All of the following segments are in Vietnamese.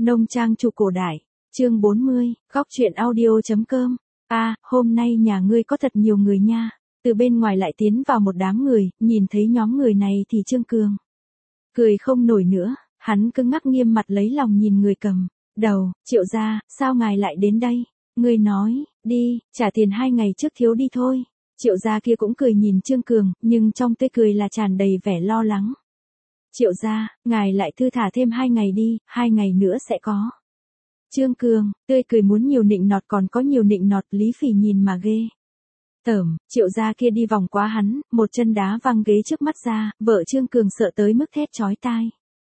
Nông trang chủ cổ đại, chương 40, góc truyện audio.com. Hôm nay nhà ngươi có thật nhiều người nha. Từ bên ngoài lại tiến vào một đám người, nhìn thấy nhóm người này thì Trương Cường cười không nổi nữa, hắn cứng ngắc nghiêm mặt lấy lòng nhìn người cầm đầu. Triệu gia, sao ngài lại đến đây? Ngươi nói, đi, trả tiền 2 ngày trước thiếu đi thôi. Triệu gia kia cũng cười nhìn Trương Cường, nhưng trong tươi cười là tràn đầy vẻ lo lắng. Triệu gia, ngài lại thư thả thêm 2 ngày đi, 2 ngày nữa sẽ có. Trương Cường, tươi cười muốn nhiều nịnh nọt còn có nhiều nịnh nọt, Lý Phỉ nhìn mà ghê tởm. Triệu gia kia đi vòng qua hắn, một chân đá văng ghế trước mắt ra, vợ Trương Cường sợ tới mức thét chói tai.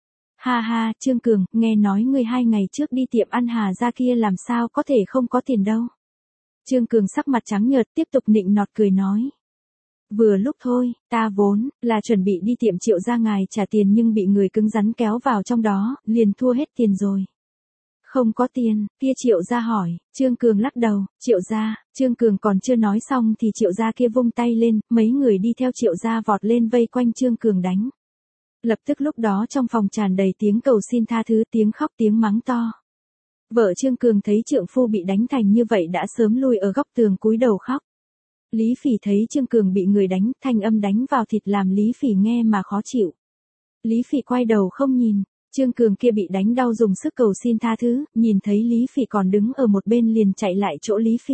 Ha ha, Trương Cường, nghe nói ngươi 2 ngày trước đi tiệm ăn Hà gia kia làm sao có thể không có tiền đâu. Trương Cường sắc mặt trắng nhợt tiếp tục nịnh nọt cười nói. Vừa lúc thôi, ta vốn là chuẩn bị đi tiệm Triệu gia ngài trả tiền nhưng bị người cứng rắn kéo vào trong đó, liền thua hết tiền rồi. Không có tiền, kia Triệu gia hỏi, Trương Cường lắc đầu, Triệu gia, Trương Cường còn chưa nói xong thì Triệu gia kia vung tay lên, mấy người đi theo Triệu gia vọt lên vây quanh Trương Cường đánh. Lập tức lúc đó trong phòng tràn đầy tiếng cầu xin tha thứ, tiếng khóc tiếng mắng to. Vợ Trương Cường thấy trượng phu bị đánh thành như vậy đã sớm lui ở góc tường cúi đầu khóc. Lý Phỉ thấy Trương Cường bị người đánh, thanh âm đánh vào thịt làm Lý Phỉ nghe mà khó chịu. Lý Phỉ quay đầu không nhìn, Trương Cường kia bị đánh đau dùng sức cầu xin tha thứ, nhìn thấy Lý Phỉ còn đứng ở một bên liền chạy lại chỗ Lý Phỉ.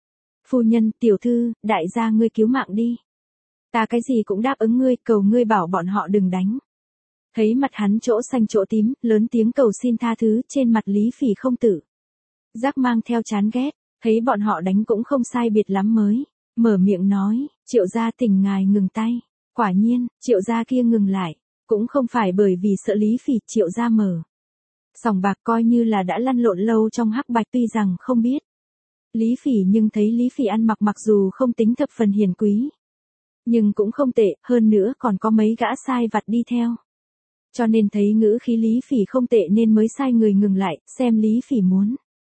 Phu nhân, tiểu thư, đại gia ngươi cứu mạng đi. Ta cái gì cũng đáp ứng ngươi, cầu ngươi bảo bọn họ đừng đánh. Thấy mặt hắn chỗ xanh chỗ tím, lớn tiếng cầu xin tha thứ, trên mặt Lý Phỉ không tự giác mang theo chán ghét, thấy bọn họ đánh cũng không sai biệt lắm mới mở miệng nói, Triệu gia thỉnh ngài ngừng tay. Quả nhiên, Triệu gia kia ngừng lại, cũng không phải bởi vì sợ Lý Phỉ, Triệu gia mở sòng bạc coi như là đã lăn lộn lâu trong hắc bạch tuy rằng không biết Lý Phỉ nhưng thấy Lý Phỉ ăn mặc mặc dù không tính thập phần hiền quý, nhưng cũng không tệ, hơn nữa còn có mấy gã sai vặt đi theo. Cho nên thấy ngữ khí Lý Phỉ không tệ nên mới sai người ngừng lại, xem Lý Phỉ muốn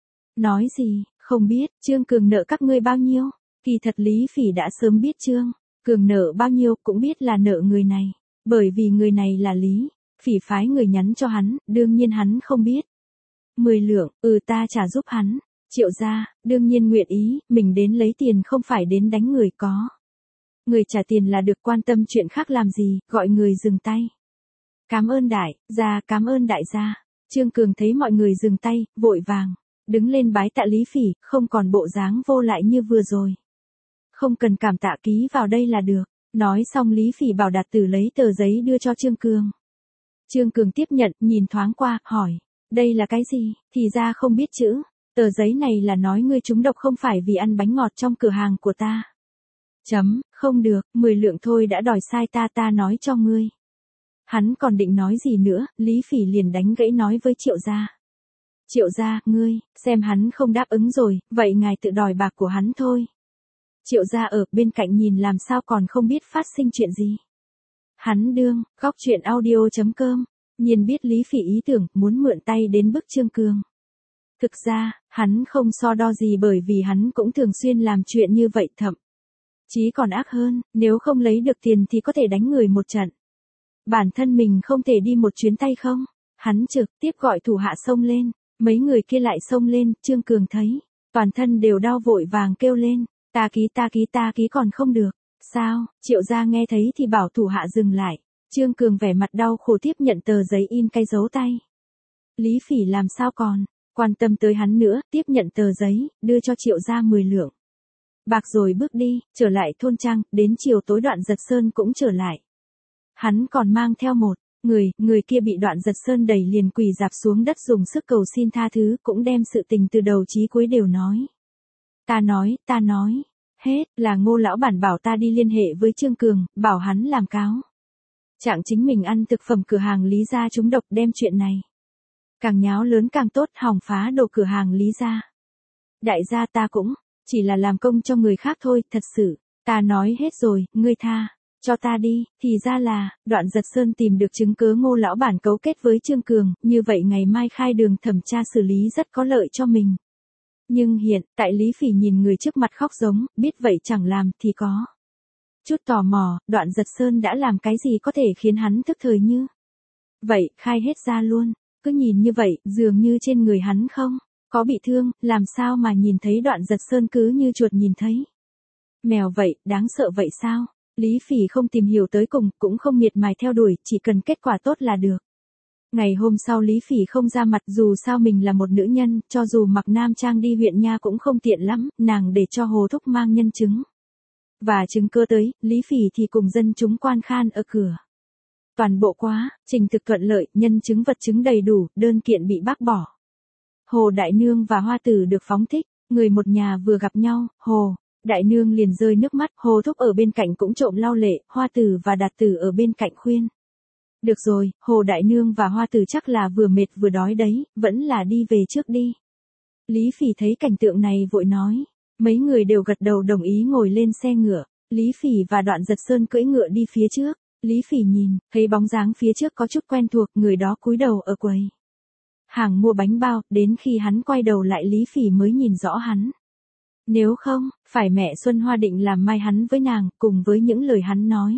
nói gì. Không biết, Trương Cường nợ các ngươi bao nhiêu? Kỳ thật Lý Phỉ đã sớm biết Trương Cường nợ bao nhiêu, cũng biết là nợ người này. Bởi vì người này là Lý Phỉ phái người nhắn cho hắn, đương nhiên hắn không biết. 10 lượng, ta trả giúp hắn. Triệu gia, đương nhiên nguyện ý, mình đến lấy tiền không phải đến đánh người, có người trả tiền là được, quan tâm chuyện khác làm gì, gọi người dừng tay. Cảm ơn đại gia, cảm ơn đại gia. Trương Cường thấy mọi người dừng tay, vội vàng đứng lên bái tạ Lý Phỉ, không còn bộ dáng vô lại như vừa rồi. Không cần cảm tạ, ký vào đây là được. Nói xong Lý Phỉ bảo Đạt Tử lấy tờ giấy đưa cho Trương Cường. Trương Cường tiếp nhận, nhìn thoáng qua, hỏi, đây là cái gì? Thì ra không biết chữ. Tờ giấy này là nói ngươi trúng độc không phải vì ăn bánh ngọt trong cửa hàng của ta. Không được, 10 lượng thôi đã đòi sai ta nói cho ngươi. Hắn còn định nói gì nữa, Lý Phỉ liền đánh gãy nói với Triệu gia. Triệu gia, ngươi, xem hắn không đáp ứng rồi, vậy ngài tự đòi bạc của hắn thôi. Triệu gia ở bên cạnh nhìn làm sao còn không biết phát sinh chuyện gì. Hắn đương, góc truyện audio.com, nhìn biết Lý Phỉ ý tưởng, muốn mượn tay đến bức Trương Cường. Thực ra, hắn không so đo gì bởi vì hắn cũng thường xuyên làm chuyện như vậy, thậm chí còn ác hơn, nếu không lấy được tiền thì có thể đánh người một trận. Bản thân mình không thể đi một chuyến tay không? Hắn trực tiếp gọi thủ hạ xông lên, mấy người kia lại xông lên, Trương Cường thấy, toàn thân đều đau vội vàng kêu lên, ta ký còn không được. Sao? Triệu gia nghe thấy thì bảo thủ hạ dừng lại. Trương Cường vẻ mặt đau khổ tiếp nhận tờ giấy in cái dấu tay. Lý Phỉ làm sao còn quan tâm tới hắn nữa, tiếp nhận tờ giấy, đưa cho Triệu gia 10 lượng bạc rồi bước đi, trở lại thôn trang, đến chiều tối Đoạn Giật Sơn cũng trở lại. Hắn còn mang theo một người kia bị Đoạn Giật Sơn đẩy liền quỳ rạp xuống đất dùng sức cầu xin tha thứ, cũng đem sự tình từ đầu chí cuối đều nói. Ta nói, hết, là Ngô lão bản bảo ta đi liên hệ với Trương Cường, bảo hắn làm cáo trạng chính mình ăn thực phẩm cửa hàng Lý gia trúng độc, đem chuyện này càng nháo lớn càng tốt, hòng phá đổ cửa hàng Lý gia. Đại gia ta cũng chỉ là làm công cho người khác thôi, thật sự, ta nói hết rồi, ngươi tha cho ta đi. Thì ra là, Đoạn Giật Sơn tìm được chứng cứ Ngô lão bản cấu kết với Trương Cường, như vậy ngày mai khai đường thẩm tra xử lý rất có lợi cho mình. Nhưng hiện tại Lý Phỉ nhìn người trước mặt khóc giống, biết vậy chẳng làm thì có chút tò mò, Đoạn Giật Sơn đã làm cái gì có thể khiến hắn tức thời như vậy, khai hết ra luôn. cứ nhìn như vậy, dường như trên người hắn không có bị thương, làm sao mà nhìn thấy Đoạn Giật Sơn cứ như chuột nhìn thấy mèo vậy, đáng sợ vậy sao? Lý Phỉ không tìm hiểu tới cùng, cũng không miệt mài theo đuổi, chỉ cần kết quả tốt là được. Ngày hôm sau Lý Phỉ không ra mặt, dù sao mình là một nữ nhân, cho dù mặc nam trang đi huyện nha cũng không tiện lắm, nàng để cho Hồ Thúc mang nhân chứng. Và chứng cơ tới, Lý Phỉ thì cùng dân chúng quan khan ở cửa. Toàn bộ quá, trình thực thuận lợi, nhân chứng vật chứng đầy đủ, đơn kiện bị bác bỏ. Hồ Đại Nương và Hoa Tử được phóng thích, người một nhà vừa gặp nhau, Hồ Đại Nương liền rơi nước mắt, Hồ Thúc ở bên cạnh cũng trộm lau lệ, Hoa Tử và Đạt Tử ở bên cạnh khuyên. Được rồi, Hồ Đại Nương và Hoa Tử chắc là vừa mệt vừa đói đấy, vẫn là đi về trước đi. Lý Phỉ thấy cảnh tượng này vội nói. Mấy người đều gật đầu đồng ý ngồi lên xe ngựa. Lý Phỉ và Đoạn Giật Sơn cưỡi ngựa đi phía trước. Lý Phỉ nhìn, thấy bóng dáng phía trước có chút quen thuộc, người đó cúi đầu ở quầy hàng mua bánh bao, đến khi hắn quay đầu lại Lý Phỉ mới nhìn rõ hắn. Nếu không, phải mẹ Xuân Hoa định làm mai hắn với nàng, cùng với những lời hắn nói.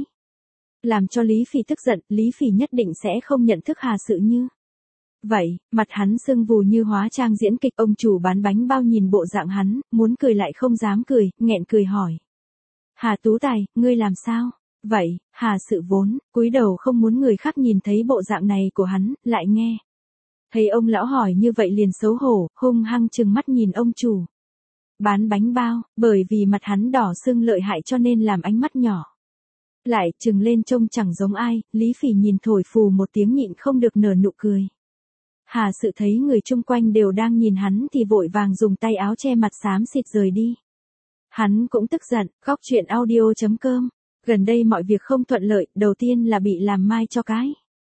Làm cho Lý Phỉ tức giận, Lý Phỉ nhất định sẽ không nhận thức Hà Sự Như. Vậy, mặt hắn sưng vù như hóa trang diễn kịch, ông chủ bán bánh bao nhìn bộ dạng hắn, muốn cười lại không dám cười, nghẹn cười hỏi. Hà Tú Tài, ngươi làm sao? Vậy, Hà Sự vốn, cúi đầu không muốn người khác nhìn thấy bộ dạng này của hắn, lại nghe. Thấy ông lão hỏi như vậy liền xấu hổ, hung hăng trừng mắt nhìn ông chủ bán bánh bao, bởi vì mặt hắn đỏ sưng lợi hại cho nên làm ánh mắt nhỏ lại trừng lên trông chẳng giống ai. Lý Phỉ nhìn thổi phù một tiếng nhịn không được nở nụ cười. Hà Sự thấy người chung quanh đều đang nhìn hắn thì vội vàng dùng tay áo che mặt xám xịt rời đi. Hắn cũng tức giận, góc chuyện audio.com. Gần đây mọi việc không thuận lợi, đầu tiên là bị làm mai cho cái.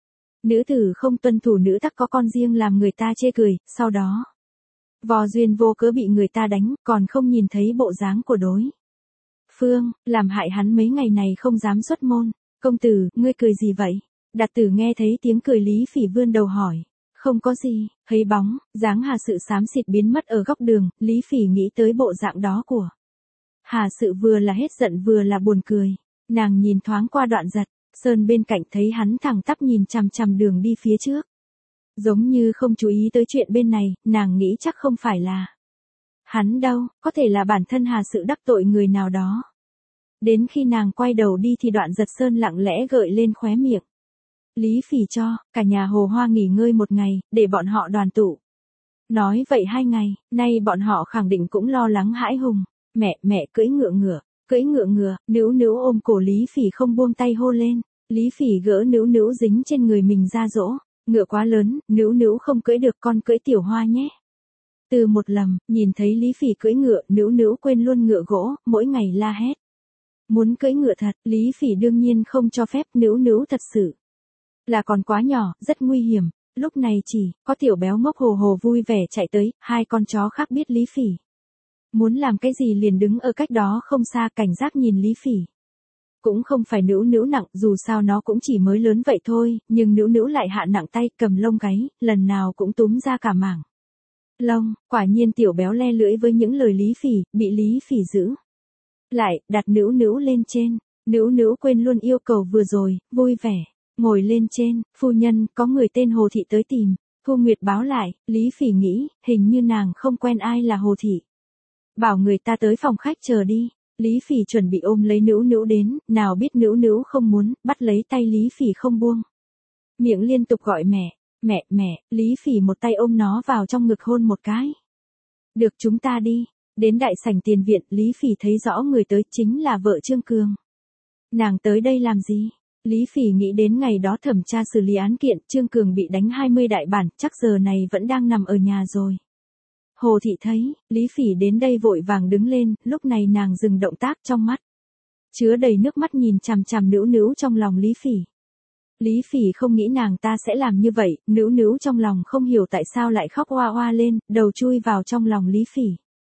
Nữ tử không tuân thủ nữ tắc có con riêng làm người ta chê cười, sau đó vô duyên vô cớ bị người ta đánh, còn không nhìn thấy bộ dáng của đối phương, làm hại hắn mấy ngày này không dám xuất môn. Công tử, ngươi cười gì vậy? Đạt Tử nghe thấy tiếng cười Lý Phỉ vươn đầu hỏi. Không có gì, thấy bóng, dáng Hà Sự xám xịt biến mất ở góc đường, Lý Phỉ nghĩ tới bộ dạng đó của Hà Sự vừa là hết giận vừa là buồn cười. Nàng nhìn thoáng qua Đoạn Giật Sơn bên cạnh thấy hắn thẳng tắp nhìn chằm chằm đường đi phía trước. Giống như không chú ý tới chuyện bên này, nàng nghĩ chắc không phải là hắn đâu, có thể là bản thân Hà Sự đắc tội người nào đó. Đến khi nàng quay đầu đi thì Đoạn Giật Sơn lặng lẽ gợi lên khóe miệng. Lý Phỉ cho cả nhà Hồ Hoa nghỉ ngơi một ngày, để bọn họ đoàn tụ. Nói vậy 2 ngày, nay bọn họ khẳng định cũng lo lắng hãi hùng. Mẹ cưỡi ngựa ngựa, Nữu Nữu ôm cổ Lý Phỉ không buông tay hô lên. Lý Phỉ gỡ Nữu Nữu dính trên người mình ra dỗ. Ngựa quá lớn, Nữu Nữu không cưỡi được, con cưỡi Tiểu Hoa nhé. Từ một lầm, nhìn thấy Lý Phỉ cưỡi ngựa, Nữu Nữu quên luôn ngựa gỗ, mỗi ngày la hét. Muốn cưỡi ngựa thật, Lý Phỉ đương nhiên không cho phép. Nữu Nữu thật sự là còn quá nhỏ, rất nguy hiểm. Lúc này chỉ có Tiểu Béo ngốc hồ hồ vui vẻ chạy tới, 2 con chó khác biết Lý Phỉ muốn làm cái gì liền đứng ở cách đó không xa cảnh giác nhìn Lý Phỉ. Cũng không phải Nữu Nữu nặng, dù sao nó cũng chỉ mới lớn vậy thôi, nhưng Nữu Nữu lại hạ nặng tay, cầm lông gáy, lần nào cũng túm ra cả mảng lông. Quả nhiên Tiểu Béo le lưỡi với những lời Lý Phỉ, bị Lý Phỉ giữ lại, đặt Nữu Nữu lên trên. Nữu Nữu quên luôn yêu cầu vừa rồi, vui vẻ ngồi lên trên. Phu nhân, có người tên Hồ Thị tới tìm. Thu Nguyệt báo lại. Lý Phỉ nghĩ, hình như nàng không quen ai là Hồ Thị. Bảo người ta tới phòng khách chờ đi. Lý Phỉ chuẩn bị ôm lấy Nữu Nữu đến, nào biết Nữu Nữu không muốn, bắt lấy tay Lý Phỉ không buông. Miệng liên tục gọi mẹ, Lý Phỉ một tay ôm nó vào trong ngực hôn một cái. Được, chúng ta đi. Đến đại sảnh tiền viện, Lý Phỉ thấy rõ người tới chính là vợ Trương Cường. Nàng tới đây làm gì? Lý Phỉ nghĩ đến ngày đó thẩm tra xử lý án kiện, Trương Cường bị đánh 20 đại bản, chắc giờ này vẫn đang nằm ở nhà rồi. Hồ Thị thấy Lý Phỉ đến đây vội vàng đứng lên, lúc này nàng dừng động tác, trong mắt chứa đầy nước mắt nhìn chằm chằm Nữu Nữu trong lòng Lý Phỉ. Lý Phỉ không nghĩ nàng ta sẽ làm như vậy, Nữu Nữu trong lòng không hiểu tại sao lại khóc oa oa lên, đầu chui vào trong lòng Lý Phỉ.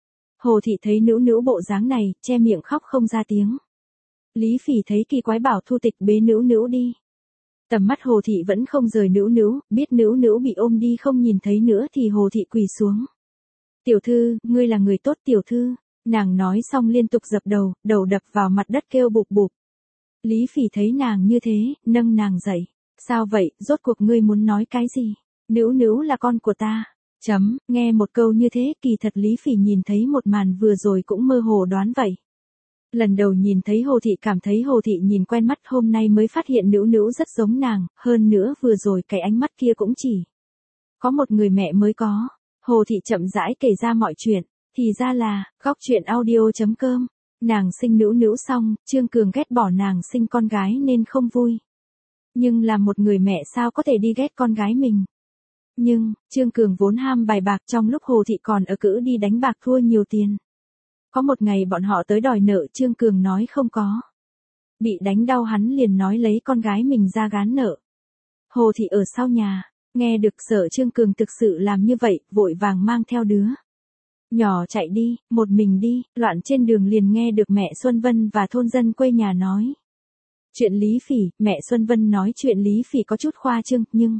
Hồ Thị thấy Nữu Nữu bộ dáng này, che miệng khóc không ra tiếng. Lý Phỉ thấy kỳ quái bảo Thu Tịch bế Nữu Nữu đi. Tầm mắt Hồ Thị vẫn không rời Nữu Nữu, biết Nữu Nữu bị ôm đi không nhìn thấy nữa thì Hồ Thị quỳ xuống. Tiểu thư, ngươi là người tốt tiểu thư. Nàng nói xong liên tục dập đầu, đầu đập vào mặt đất kêu bụp bụp. Lý Phỉ thấy nàng như thế, nâng nàng dậy. Sao vậy, rốt cuộc ngươi muốn nói cái gì? Nữu nữu là con của ta. Nghe một câu như thế kỳ thật Lý Phỉ nhìn thấy một màn vừa rồi cũng mơ hồ đoán vậy. Lần đầu nhìn thấy Hồ Thị cảm thấy Hồ Thị nhìn quen mắt, hôm nay mới phát hiện Nữu Nữu rất giống nàng, hơn nữa vừa rồi cái ánh mắt kia cũng chỉ có một người mẹ mới có. Hồ Thị chậm rãi kể ra mọi chuyện, thì ra là, góc chuyện audio.com, nàng sinh Nữu Nữu xong, Trương Cường ghét bỏ nàng sinh con gái nên không vui. Nhưng là một người mẹ sao có thể đi ghét con gái mình. Nhưng, Trương Cường vốn ham bài bạc, trong lúc Hồ Thị còn ở cữ đi đánh bạc thua nhiều tiền. Có một ngày bọn họ tới đòi nợ, Trương Cường nói không có. Bị đánh đau hắn liền nói lấy con gái mình ra gán nợ. Hồ Thị ở sau nhà, nghe được sợ Trương Cường thực sự làm như vậy, vội vàng mang theo đứa nhỏ chạy đi, một mình đi, loạn trên đường liền nghe được mẹ Xuân Vân và thôn dân quê nhà nói chuyện Lý Phỉ. Mẹ Xuân Vân nói chuyện Lý Phỉ có chút khoa trương, nhưng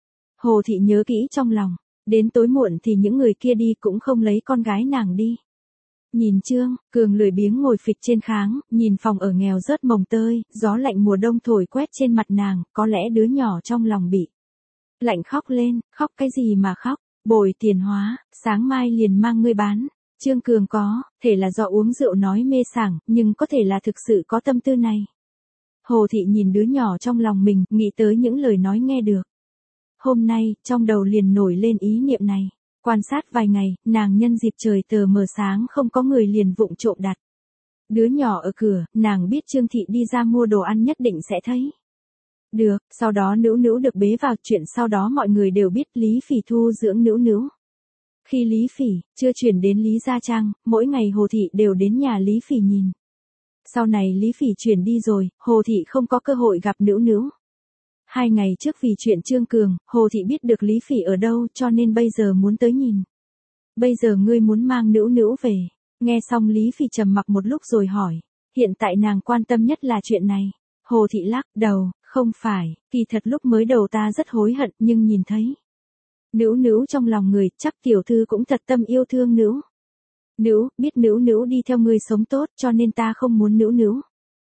Hồ Thị nhớ kỹ trong lòng, đến tối muộn thì những người kia đi cũng không lấy con gái nàng đi. Nhìn Trương Cường lười biếng ngồi phịch trên kháng, nhìn phòng ở nghèo rớt mồng tơi, gió lạnh mùa đông thổi quét trên mặt nàng, có lẽ đứa nhỏ trong lòng bị lạnh khóc lên. Khóc cái gì mà khóc, bồi tiền hóa, sáng mai liền mang ngươi bán. Trương Cường có thể là do uống rượu nói mê sảng, nhưng có thể là thực sự có tâm tư này. Hồ Thị nhìn đứa nhỏ trong lòng mình, nghĩ tới những lời nói nghe được. Hôm nay, trong đầu liền nổi lên ý niệm này. Quan sát vài ngày, nàng nhân dịp trời tờ mờ sáng không có người liền vụng trộm đặt đứa nhỏ ở cửa, nàng biết Trương Thị đi ra mua đồ ăn nhất định sẽ thấy được, sau đó Nữu Nữu được bế vào. Chuyện sau đó mọi người đều biết Lý Phỉ thu dưỡng Nữu Nữu. Khi Lý Phỉ chưa chuyển đến Lý Gia Trang, mỗi ngày Hồ Thị đều đến nhà Lý Phỉ nhìn. Sau này Lý Phỉ chuyển đi rồi, Hồ Thị không có cơ hội gặp Nữu Nữu. 2 ngày trước vì chuyện Trương Cường, Hồ Thị biết được Lý Phỉ ở đâu cho nên bây giờ muốn tới nhìn. Bây giờ ngươi muốn mang Nữu Nữu về. Nghe xong Lý Phỉ trầm mặc một lúc rồi hỏi. Hiện tại nàng quan tâm nhất là chuyện này. Hồ Thị lắc đầu, không phải, kỳ thật lúc mới đầu ta rất hối hận nhưng nhìn thấy Nữu Nữu trong lòng người, chắc tiểu thư cũng thật tâm yêu thương Nữu Nữu, biết Nữu Nữu đi theo ngươi sống tốt cho nên ta không muốn Nữu Nữu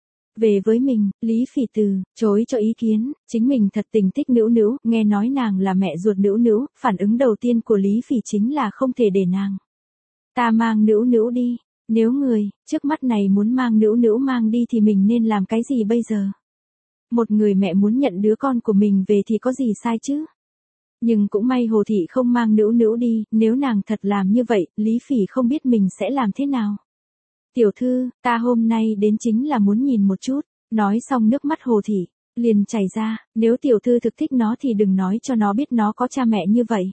về với mình. Lý Phỉ từ chối cho ý kiến, chính mình thật tình thích Nữu Nữu, nghe nói nàng là mẹ ruột Nữu Nữu, phản ứng đầu tiên của Lý Phỉ chính là không thể để nàng ta mang Nữu Nữu đi. Nếu người trước mắt này muốn mang Nữu Nữu mang đi thì mình nên làm cái gì bây giờ? Một người mẹ muốn nhận đứa con của mình về thì có gì sai chứ? Nhưng cũng may Hồ Thị không mang Nữu Nữu đi, nếu nàng thật làm như vậy, Lý Phỉ không biết mình sẽ làm thế nào. Tiểu thư, ta hôm nay đến chính là muốn nhìn một chút. Nói xong nước mắt Hồ Thị liền chảy ra, nếu tiểu thư thực thích nó thì đừng nói cho nó biết nó có cha mẹ như vậy.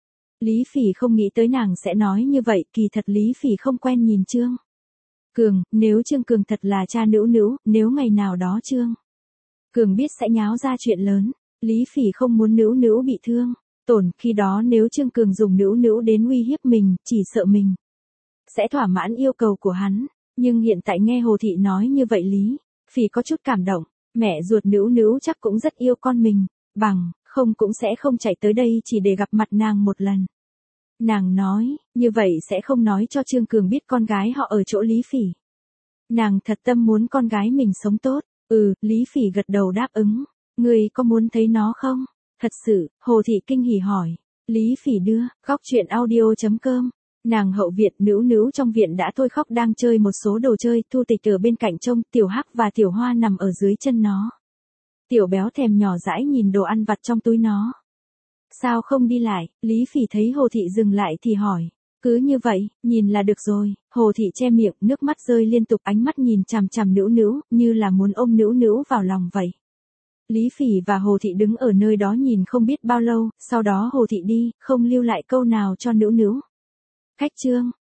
Lý Phỉ không nghĩ tới nàng sẽ nói như vậy, kỳ thật Lý Phỉ không quen nhìn Trương Cường, nếu Trương Cường thật là cha Nữu Nữu, nếu ngày nào đó Trương Cường biết sẽ nháo ra chuyện lớn, Lý Phỉ không muốn Nữu Nữu bị thương, tổn, khi đó nếu Trương Cường dùng Nữu Nữu đến uy hiếp mình, chỉ sợ mình sẽ thỏa mãn yêu cầu của hắn. Nhưng hiện tại nghe Hồ Thị nói như vậy Lý Phỉ có chút cảm động, mẹ ruột Nữu Nữu chắc cũng rất yêu con mình, bằng không cũng sẽ không chạy tới đây chỉ để gặp mặt nàng một lần. Nàng nói, như vậy sẽ không nói cho Trương Cường biết con gái họ ở chỗ Lý Phỉ. Nàng thật tâm muốn con gái mình sống tốt. Lý Phỉ gật đầu đáp ứng. Ngươi có muốn thấy nó không? Thật sự, Hồ Thị kinh hỉ hỏi. Lý Phỉ đưa, góc chuyện audio.com. Nàng hậu viện, Nữu Nữu trong viện đã thôi khóc đang chơi một số đồ chơi, Thu Tịch ở bên cạnh trông, Tiểu Hắc và Tiểu Hoa nằm ở dưới chân nó. Tiểu Béo thèm nhỏ dãi nhìn đồ ăn vặt trong túi nó. Sao không đi lại? Lý Phỉ thấy Hồ Thị dừng lại thì hỏi. Cứ như vậy, nhìn là được rồi. Hồ Thị che miệng, nước mắt rơi liên tục, ánh mắt nhìn chằm chằm Nữu Nữu, như là muốn ôm Nữu Nữu vào lòng vậy. Lý Phỉ và Hồ Thị đứng ở nơi đó nhìn không biết bao lâu, sau đó Hồ Thị đi, không lưu lại câu nào cho Nữu Nữu. Khách Trương